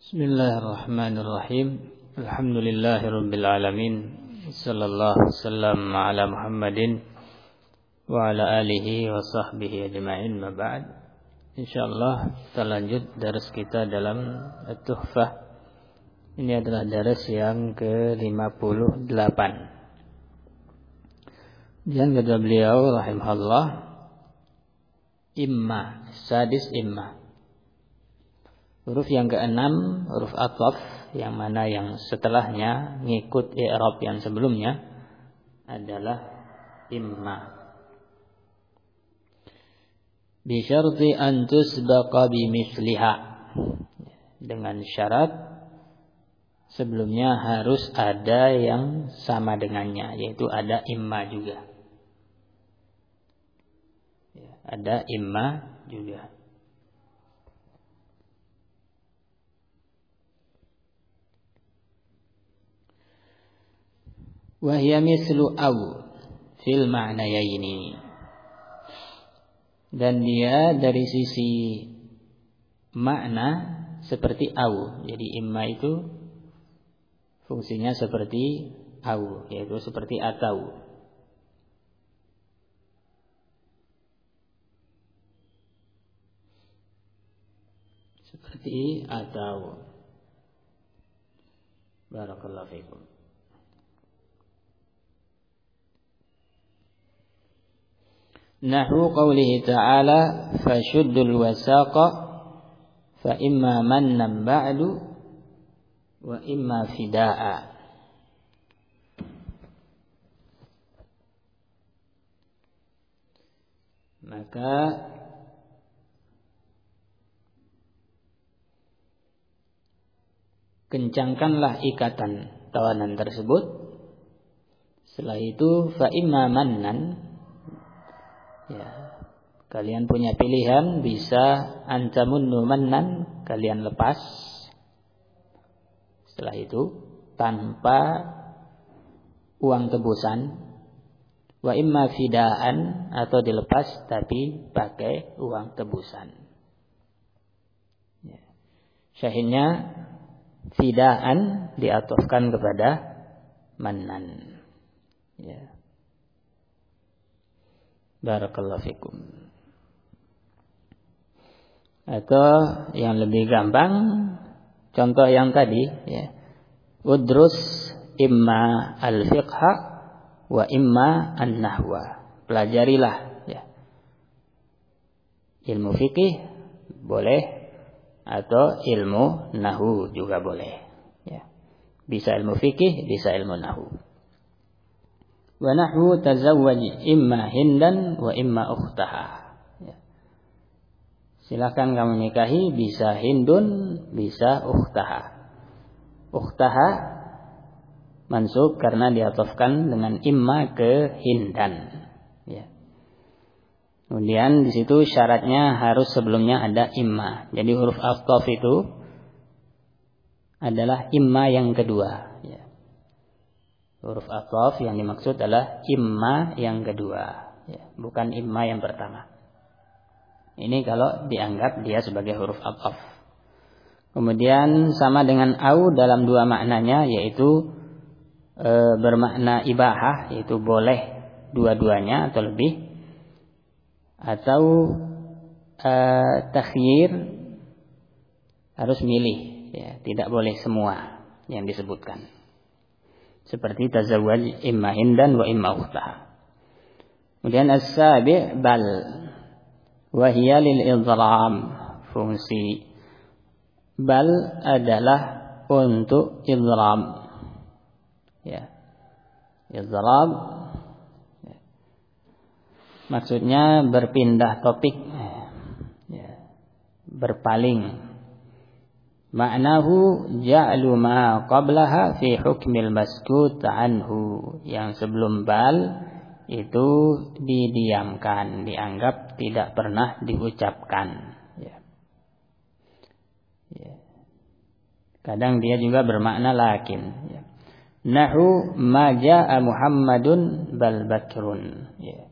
Bismillahirrahmanirrahim. Alhamdulillahirabbil alamin. Sallallahu wasallam ala Muhammadin wa ala alihi wa sahbihi ajma'in. Ma ba'd. Insyaallah kita lanjut daras kita dalam At-Tuhfah. Ini adalah daras yang ke-58. Yang kata beliau rahimahullah, imma, sadis imma. Huruf yang keenam, huruf athaf, yang mana yang setelahnya ngikut i'rab yang sebelumnya adalah imma. Bi syarti an tusbaqa bi misliha. Dengan syarat sebelumnya harus ada yang sama dengannya, yaitu ada imma juga. Ada imma juga. Wahya mislu aw fil ma'nayaini. Dan dia dari sisi makna seperti aw. Jadi imma itu fungsinya seperti aw, yaitu seperti atau. Seperti atau. Barakallahu fikum. Nahu qawlihi ta'ala fashuddul wasaqa fa imma mannan ba'du wa imma fida'a. Maka kencangkanlah ikatan tawanan tersebut. Setelah itu fa imma mannan, ya, kalian punya pilihan, bisa antamunnu mannan, kalian lepas. Setelah itu tanpa uang tebusan, wa imma fidaan, atau dilepas tapi pakai uang tebusan. Ya. Syahidnya fidaan diatofkan kepada mannan. Ya. Barakallahu fikum. Atau yang lebih gampang, contoh yang tadi, ya. Udrus imma al-fiqha wa imma an-nahwa. Pelajarilah, ya. Ilmu fikih boleh, atau ilmu nahwu juga boleh, ya. Bisa ilmu fikih, bisa ilmu nahwu. Wa nahwu tazawwaj imma hindan wa imma ukhtaha. Ya. Silakan kamu nikahi, bisa hindun, bisa ukhtaha. Ukhtaha mansub karena diatofkan dengan imma ke hindan. Ya. Kemudian di situ syaratnya harus sebelumnya ada imma. Jadi huruf athaf itu adalah imma yang kedua. Ya. Huruf athaf yang dimaksud adalah imma yang kedua, ya, bukan imma yang pertama. Ini kalau dianggap dia sebagai huruf athaf. Kemudian sama dengan au dalam dua maknanya, yaitu bermakna ibahah, yaitu boleh dua-duanya atau lebih, atau takhyir, harus milih, ya, tidak boleh semua yang disebutkan. Seperti tazawwaj imma hindan wa imma ukhtaha. Kemudian as-sabi' bal wa hiya lil idgham. Fungsi bal adalah untuk idgham. Ya. Idgham, ya. Maksudnya berpindah topik, ya. Berpaling. Ma'nahu ja'lu ma qablaha fi hukmil maskut anhu. Yang sebelum bal itu didiamkan, dianggap tidak pernah diucapkan. Ya. Ya. Kadang dia juga bermakna lakin. Ya. Nahu ma ja'a Muhammadun bal Bakrun. Ya.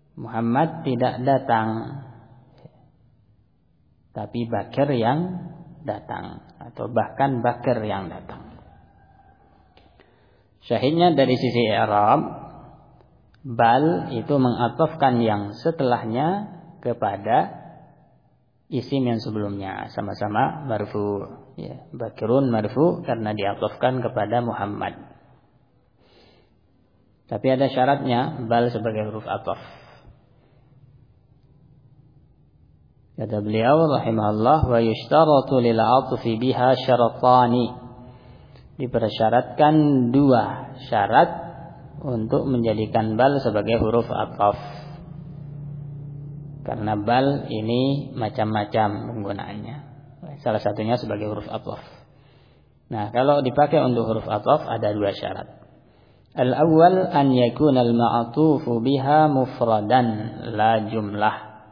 Muhammad tidak datang, tapi Bakir yang datang, atau bahkan bakir yang datang. Syahidnya dari sisi i'rab, bal itu mengatofkan yang setelahnya kepada isim yang sebelumnya, sama-sama marfu. Ya, bakirun marfu karena diatofkan kepada Muhammad. Tapi ada syaratnya, bal sebagai huruf ataf. Kata beliau rahimahullah, wa yushtaratu lil 'athfi biha syaratani. Dipersyaratkan 2 syarat untuk menjadikan bal sebagai huruf ataf. Karena bal ini macam-macam penggunaannya. Salah satunya sebagai huruf ataf. Nah, kalau dipakai untuk huruf ataf ada 2 syarat. Al-awwal an yakuna al-ma'tufu biha mufradan la jumlah.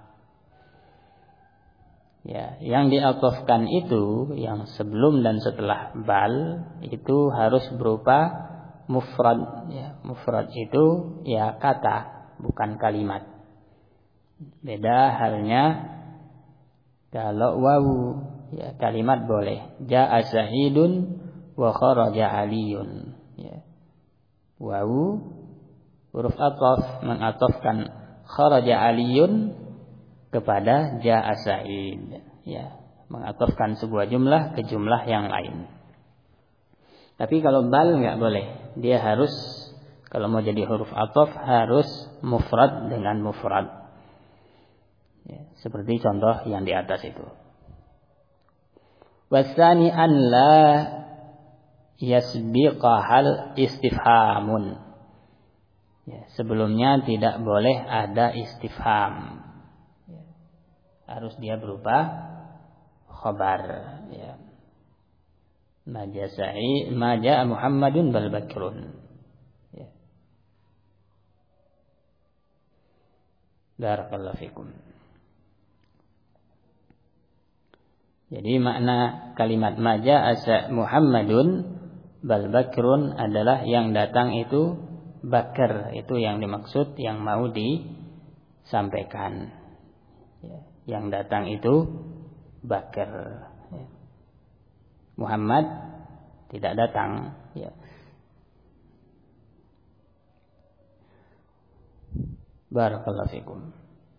Ya, yang diatofkan itu, yang sebelum dan setelah bal itu harus berupa mufrad. Ya, mufrad itu ya kata, bukan kalimat. Beda halnya kalau wawu, ya kalimat boleh. Ja'a Sa'idun wa kharaja Aliyun. Ya. Wawu huruf ataf mengatofkan kharaja Aliyun kepada ja'a Sa'id, ya, mengatofkan sebuah jumlah ke jumlah yang lain. Tapi kalau bal enggak boleh. Dia harus, kalau mau jadi huruf ataf harus mufrad dengan mufrad. Ya, seperti contoh yang di atas itu. Wasani an la yasbiqahal istifhamun. Ya, sebelumnya tidak boleh ada istifham. Harus dia berupa khabar. Ya. Maja Muhammadun bal bakrun. Ya. Barakallahu fikum. Jadi makna kalimat maja Muhammadun bal bakrun adalah yang datang itu bakar, itu yang dimaksud, yang mau disampaikan. Ya. Yang datang itu bakar. Ya. Muhammad tidak datang. Ya. Barakallahu fikum.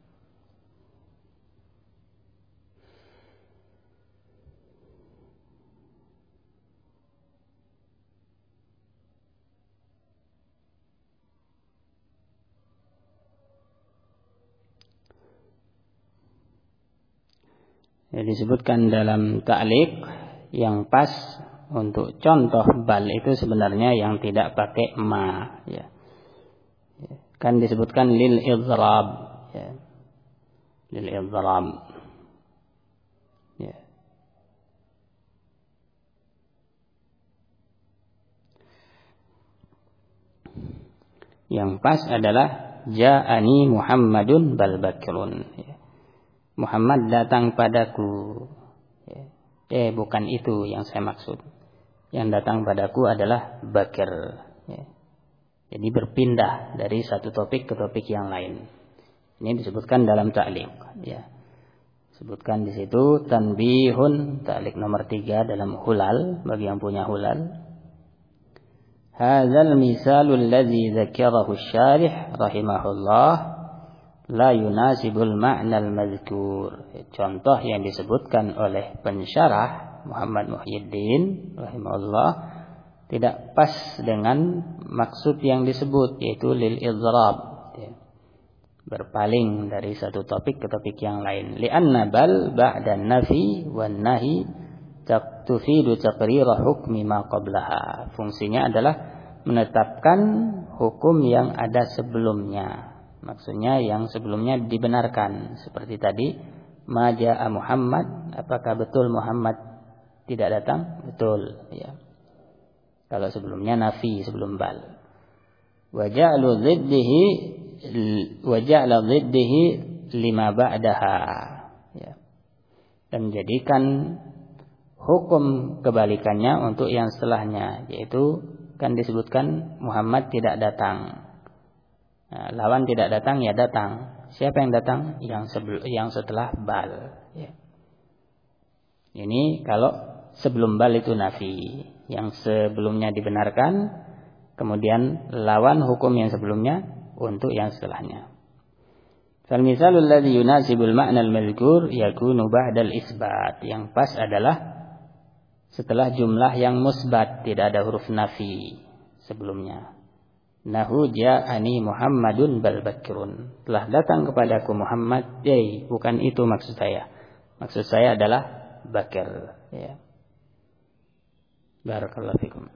Ya, disebutkan dalam ta'liq yang pas untuk contoh bal itu sebenarnya yang tidak pakai ma. Ya. Kan disebutkan lil idrab. Ya. Lil idrab. Ya. Yang pas adalah ja'ani Muhammadun bal bakrun. Ya. Muhammad datang padaku. Bukan itu yang saya maksud. Yang datang padaku adalah bakir. Ya. Jadi berpindah dari satu topik ke topik yang lain. Ini disebutkan dalam ta'liq. Ya. Sebutkan di situ tanbihun, ta'liq nomor 3 dalam hulal, bagi yang punya hulal. Hadzal misalul ladzi dzakarahu asy-syarih rahimahullah la yunasibul ma'nal mazkur. Contoh yang disebutkan oleh pensyarah Muhammad Muhyiddin rahimahullah tidak pas dengan maksud yang disebut, yaitu lil idrab, ya. Berpaling dari satu topik ke topik yang lain. Li'anna bal ba'da nafi wan nahi tufidu taqrira hukmi ma qablaha. Fungsinya adalah menetapkan hukum yang ada sebelumnya. Maksudnya yang sebelumnya dibenarkan. Seperti tadi, maja'a Muhammad, apakah betul Muhammad tidak datang? Betul, ya. Kalau sebelumnya nafi, sebelum bal. Wa ja'ala dhiddihi lima ba'daha. Ya. Dan menjadikan hukum kebalikannya untuk yang setelahnya, yaitu kan disebutkan Muhammad tidak datang. Nah, lawan tidak datang ya datang. Siapa yang datang? Yang setelah bal. Ya. Ini kalau sebelum bal itu nafi, yang sebelumnya dibenarkan, kemudian lawan hukum yang sebelumnya untuk yang setelahnya. Fal misalul ladzi yunasibul ma'na al-madhkur yakunu ba'dal isbat. Yang pas adalah setelah jumlah yang musbat, tidak ada huruf nafi sebelumnya. Nahu ja'ani Muhammadun bal bakirun. Telah datang kepadaku Muhammad, bukan itu maksud saya. Maksud saya adalah bakir, ya. Barakallahu fikum.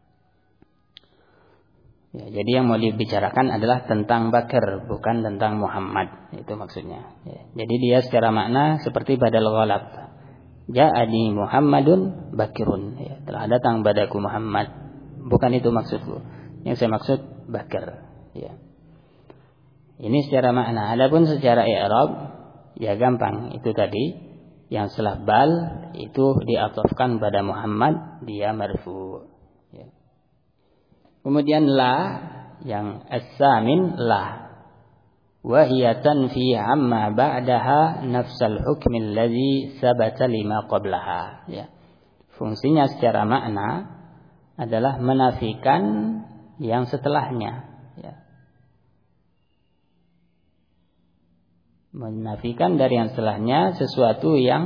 Ya, jadi yang mau dibicarakan adalah tentang bakir, bukan tentang Muhammad. Itu maksudnya. Ya, jadi dia secara makna seperti badal ghalab. Ja'ani Muhammadun bakirun. Ya, telah datang padaku Muhammad. Bukan itu maksudku. Yang saya maksud bakir. Ya. Ini secara makna. Adapun secara i'rab, ya gampang. Itu tadi. Yang setelah bal itu diatofkan pada Muhammad, dia marfu. Ya. Kemudian la, yang as-samin la. Wa hiya tanfi amma ba'daha nafsal hukm alladhi sabata lima qablaha. Ya. Fungsinya secara makna adalah menafikan yang setelahnya. Ya. Menafikan dari yang setelahnya sesuatu yang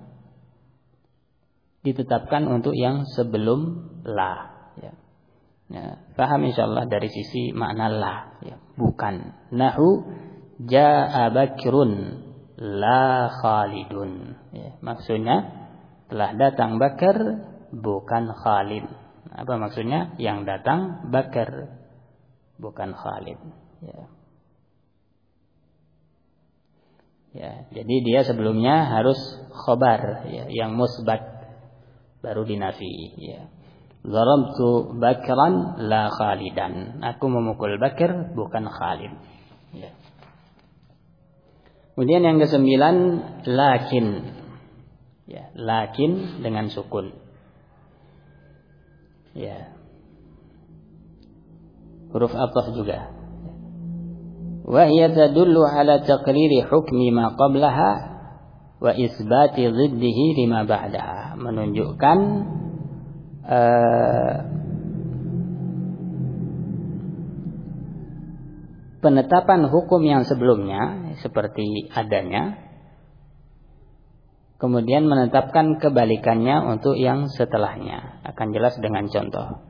ditetapkan untuk yang sebelum la. Ya. Ya, paham insyaallah dari sisi makna la. Ya. Bukan. Nahu ja'a Bakirun la Khalidun. Ya. Maksudnya telah datang Bakar bukan Khalid. Apa maksudnya? Yang datang Bakar bukan Khalid. Ya. Ya, jadi dia sebelumnya harus khobar, ya, yang musbat baru dinafi. Ya. Zarabtu Bakran la Khalidan. Aku memukul Bakar bukan Khalid. Ya. Kemudian yang ke-9 lakin. Ya, lakin dengan sukun. Ya. Huruf athaf juga. Wa hiya tadullu ala taqriri hukmi ma qablaha wa isbati dhiddihi lima ba'daha. Menunjukkan penetapan hukum yang sebelumnya seperti adanya, kemudian menetapkan kebalikannya untuk yang setelahnya. Akan jelas dengan contoh.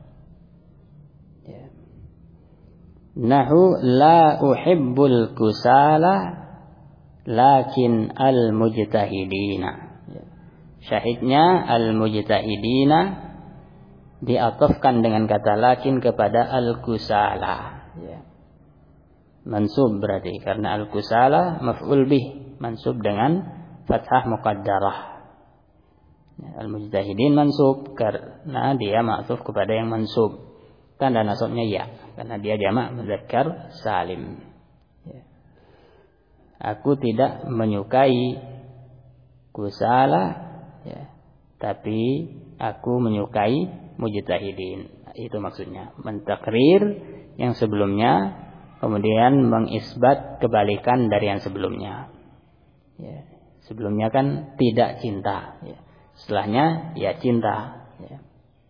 Nahu la uhibbul kusala lakin al-mujtahidina. Syahidnya al-mujtahidina diatofkan dengan kata lakin kepada al-kusala. Mansub berarti karena al-kusala maf'ul bih, mansub dengan fathah muqaddarah. Al-mujtahidin mansub karena dia ma'tuf kepada yang mansub. Tanda nasabnya ya, karena dia jamak muzakkar salim. Ya. Aku tidak menyukai kusala, ya, tapi aku menyukai mujtahidin. Itu maksudnya, mentakrir yang sebelumnya, kemudian mengisbat kebalikan dari yang sebelumnya. Ya. Sebelumnya kan tidak cinta, ya. Setelahnya ya cinta. Ya.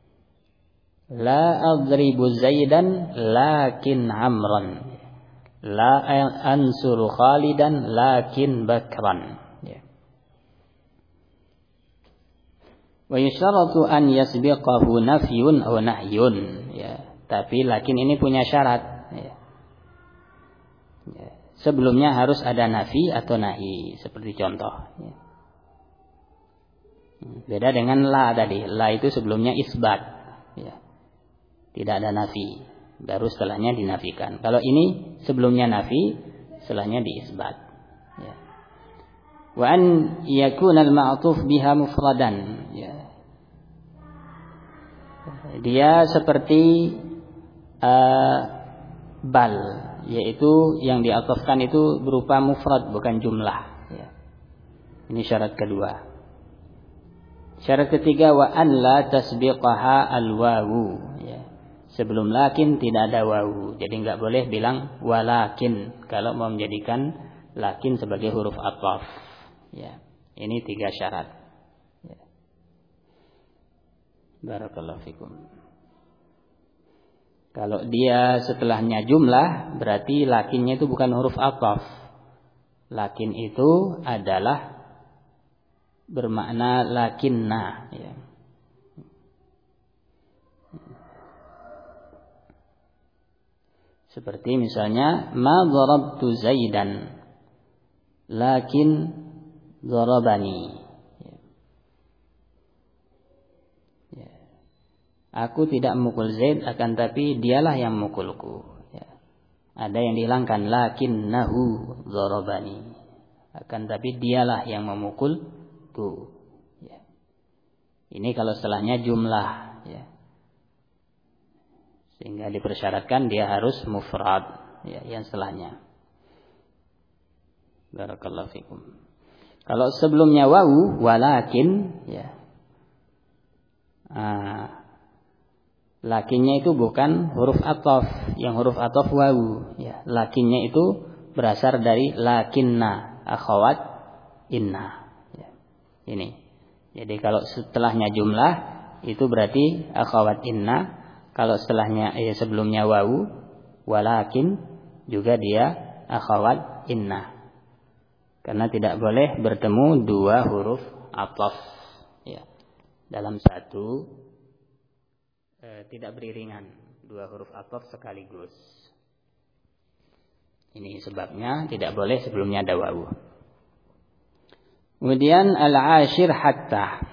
La adribu Zaidan lakin Amran. La ansuru Khalidan lakin Bakran. Ya. Wa yusharatu an yasbiqahu nafyun aw nahyun. Ya. Tapi lakin ini punya syarat. Ya. Ya. Sebelumnya harus ada nafi atau nahi. Seperti contoh. Ya. Beda dengan la tadi. La itu sebelumnya isbat. Ya. Tidak ada nafi, baru setelahnya dinafikan. Kalau ini sebelumnya nafi, setelahnya diisbat. Ya. Wa an yakuna al-ma'tuf biha mufradan. Ya. Dia seperti bal, yaitu yang diatofkan itu berupa mufrad bukan jumlah. Ya. Ini syarat kedua. Syarat ketiga wa an la tasbiqaha al-wawu. Ya. Sebelum lakin tidak ada wawu. Jadi enggak boleh bilang walakin kalau mau menjadikan lakin sebagai huruf athaf. Ya. Ini 3 syarat. Ya. Barakallahu fikum. Kalau dia setelahnya jumlah, berarti lakinnya itu bukan huruf athaf. Lakin itu adalah bermakna lakinna, ya. Seperti misalnya ma darabtu Zaidan lakin darabani. Ya. Aku tidak memukul Zaid, akan tapi dialah yang memukulku. Ya. Ada yang dihilangkan lakinnahu darabani. Akan tapi dialah yang memukulku. Ya. Ini kalau setelahnya jumlah, ya. Sehingga dipersyaratkan dia harus mufrad, ya, yang setelahnya. Barakallahu fikum. Kalau sebelumnya wawu walakin, ya. Lakinnya itu bukan huruf athaf, yang huruf athaf wawu, ya. Lakinnya itu berasal dari lakinna akhawat inna, ya. Ini. Jadi kalau setelahnya jumlah itu berarti akhawat inna. Kalau setelahnya sebelumnya wawu walakin juga dia akhawat inna. Karena tidak boleh bertemu dua huruf athaf, ya. Dalam satu tidak beriringan dua huruf athaf sekaligus. Ini sebabnya tidak boleh sebelumnya ada wawu. Kemudian al-ashir hatta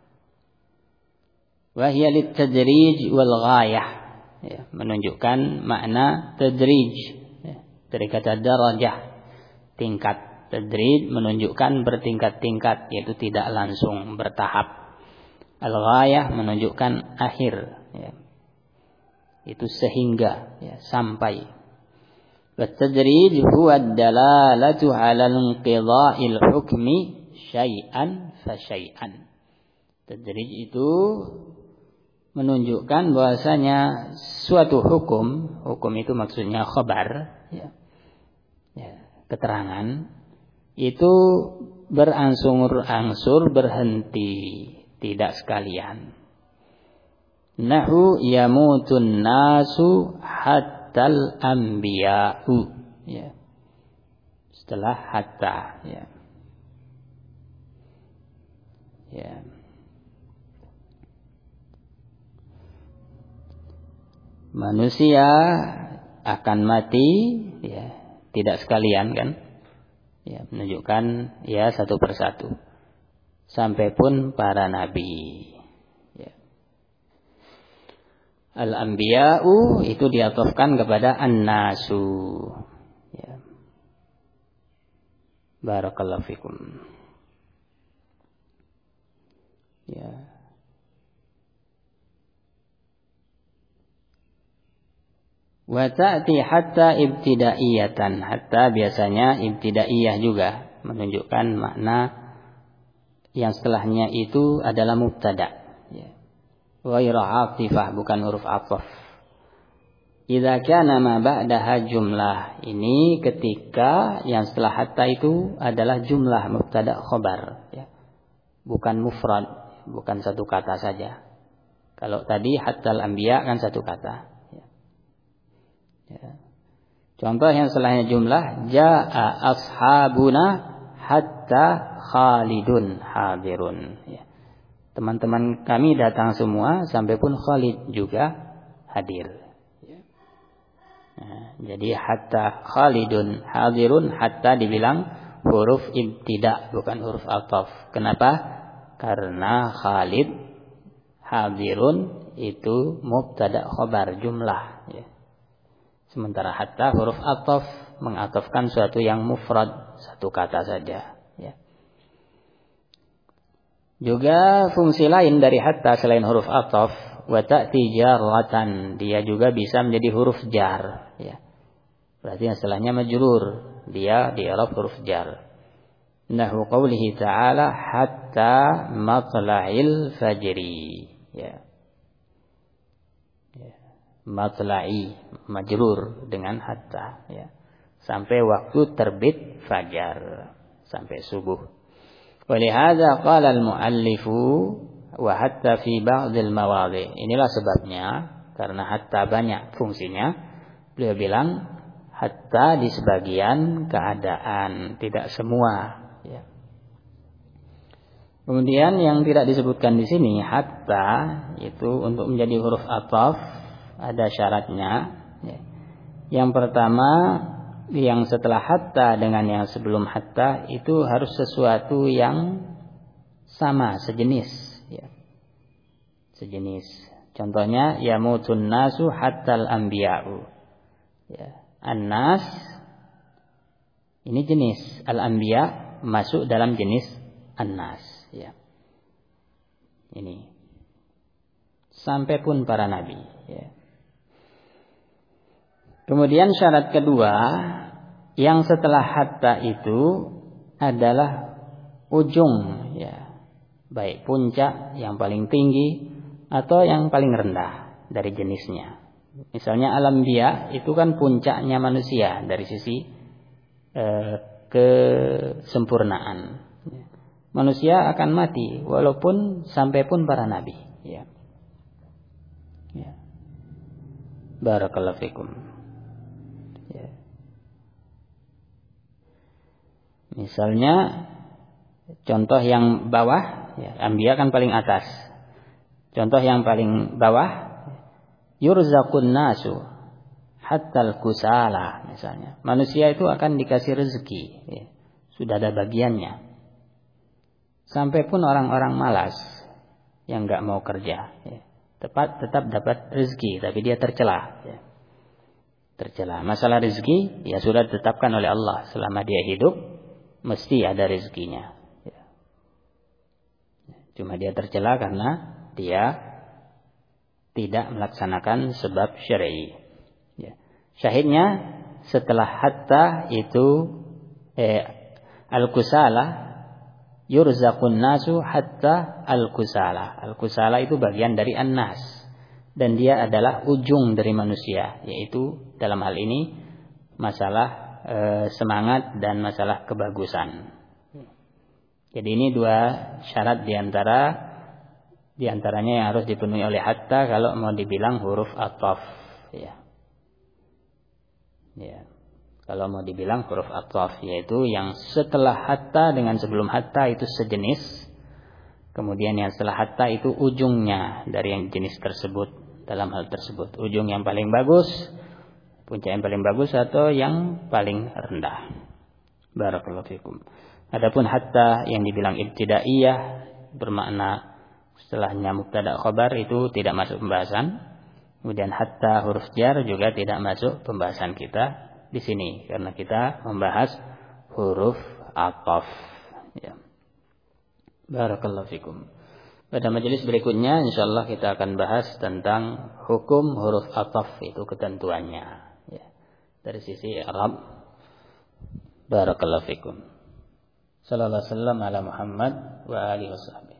wa hiya lit-tadrij wal ghayah, ya, menunjukkan makna tadrij, ya, dari kata darajah, tingkat. Tadrij menunjukkan bertingkat-tingkat, yaitu tidak langsung bertahap. Al-ghayah menunjukkan akhir, ya. Itu sehingga, ya, sampai. At-tadrij huwa ad-dalalatu 'ala inqidha'il hukmi syai'an fa syai'an. Tadrij itu menunjukkan bahwasanya suatu hukum itu maksudnya khabar, ya, ya, keterangan itu berangsur-angsur berhenti, tidak sekalian. Nahu yamutun nasu hattal anbiya'u, ya. Setelah hatta, ya. Ya. Manusia akan mati, ya, tidak sekalian, kan? Ya, menunjukkan ya satu persatu. Sampai pun para nabi. Ya. Al-anbiya'u itu diatofkan kepada an-nasu. Ya. Barakallahu fikum. Ya. Wa ta'ti hatta ibtidaiyatan. Hatta biasanya ibtidaiyah juga menunjukkan makna yang setelahnya itu adalah mubtada, ya. Ghairu 'atifah, bukan huruf 'athaf. Idza kana ma ba'daha jumlah. Ini ketika yang setelah hatta itu adalah jumlah mubtada khabar, ya. Bukan mufrad, bukan satu kata saja. Kalau tadi hattal anbiya kan satu kata. Ya. Contoh yang setelahnya jumlah, jaa ashabuna hatta Khalidun hadirun, ya. Teman-teman kami datang semua sampai pun Khalid juga hadir, ya. Nah, jadi hatta Khalidun hadirun, hatta dibilang huruf ibtida, bukan huruf athaf. Kenapa? Karena Khalid hadirun itu mubtada khabar jumlah, ya. Sementara hatta huruf athaf mengatofkan suatu yang mufrad, satu kata saja, ya. Juga fungsi lain dari hatta selain huruf athaf, wa ta'ti jarratan, dia juga bisa menjadi huruf jar, ya. Berarti yang setelahnya majrur, dia di i'rab huruf jar. Nahu qaulihi ta'ala hatta matla'il fajri, ya. Matla'i majrur dengan hatta, ya. Sampai waktu terbit fajar, sampai subuh. Walihada qala al-muallifu wa hatta fi ba'dil mawadhi. Inilah sebabnya, karena hatta banyak fungsinya, beliau bilang hatta di sebagian keadaan, tidak semua. Ya. Kemudian yang tidak disebutkan di sini hatta itu untuk menjadi huruf athaf ada syaratnya. Ya. Yang pertama, yang setelah hatta dengan yang sebelum hatta itu harus sesuatu yang sama, sejenis. Ya. Sejenis. Contohnya yamutun nasu hattal anbiya'u. Ya. An-nas ini jenis, al-anbiya masuk dalam jenis an-nas. Ya. Ini sampai pun para nabi. Ya. Kemudian syarat kedua, yang setelah hatta itu adalah ujung, ya, baik puncak yang paling tinggi atau yang paling rendah dari jenisnya. Misalnya al-anbiya itu kan puncaknya manusia dari sisi kesempurnaan. Manusia akan mati walaupun sampai pun para nabi. Ya. Ya. Barakallahu fikum. Ya. Misalnya contoh yang bawah, ya, anbiya kan paling atas. Contoh yang paling bawah, yurzaqun nasu hattal kusala misalnya. Manusia itu akan dikasih rezeki, ya. Sudah ada bagiannya. Sampai pun orang-orang malas yang enggak mau kerja, ya. Tetap dapat rezeki, tapi dia tercela, ya. Tercela. Masalah rezeki ya sudah ditetapkan oleh Allah, selama dia hidup mesti ada rezekinya. Ya. Cuma dia tercela karena dia tidak melaksanakan sebab syar'i. Ya. Syahidnya setelah hatta itu al-kusala yurzaqun nasu hatta al-kusala. Al-kusala itu bagian dari an-nas dan dia adalah ujung dari manusia, yaitu dalam hal ini masalah semangat dan masalah kebagusan. Jadi ini dua syarat diantaranya yang harus dipenuhi oleh hatta kalau mau dibilang huruf athaf. Ya. Ya. Kalau mau dibilang huruf athaf, yaitu yang setelah hatta dengan sebelum hatta itu sejenis. Kemudian yang setelah hatta itu ujungnya dari yang jenis tersebut dalam hal tersebut. Ujung yang paling bagus, puncak yang paling bagus atau yang paling rendah. Barakallahu fikum. Adapun hatta yang dibilang ibtidaiyah bermakna setelahnya mubtada khabar itu tidak masuk pembahasan. Kemudian hatta huruf jar juga tidak masuk pembahasan kita di sini karena kita membahas huruf athaf. Ya. Barakallahu fikum. Pada majelis berikutnya insyaallah kita akan bahas tentang hukum huruf athaf, itu ketentuannya, ya. Dari sisi i'rab. Barakallahu fikum. Sallallahu alaihi wasallam ala Muhammad wa alihi wasallam.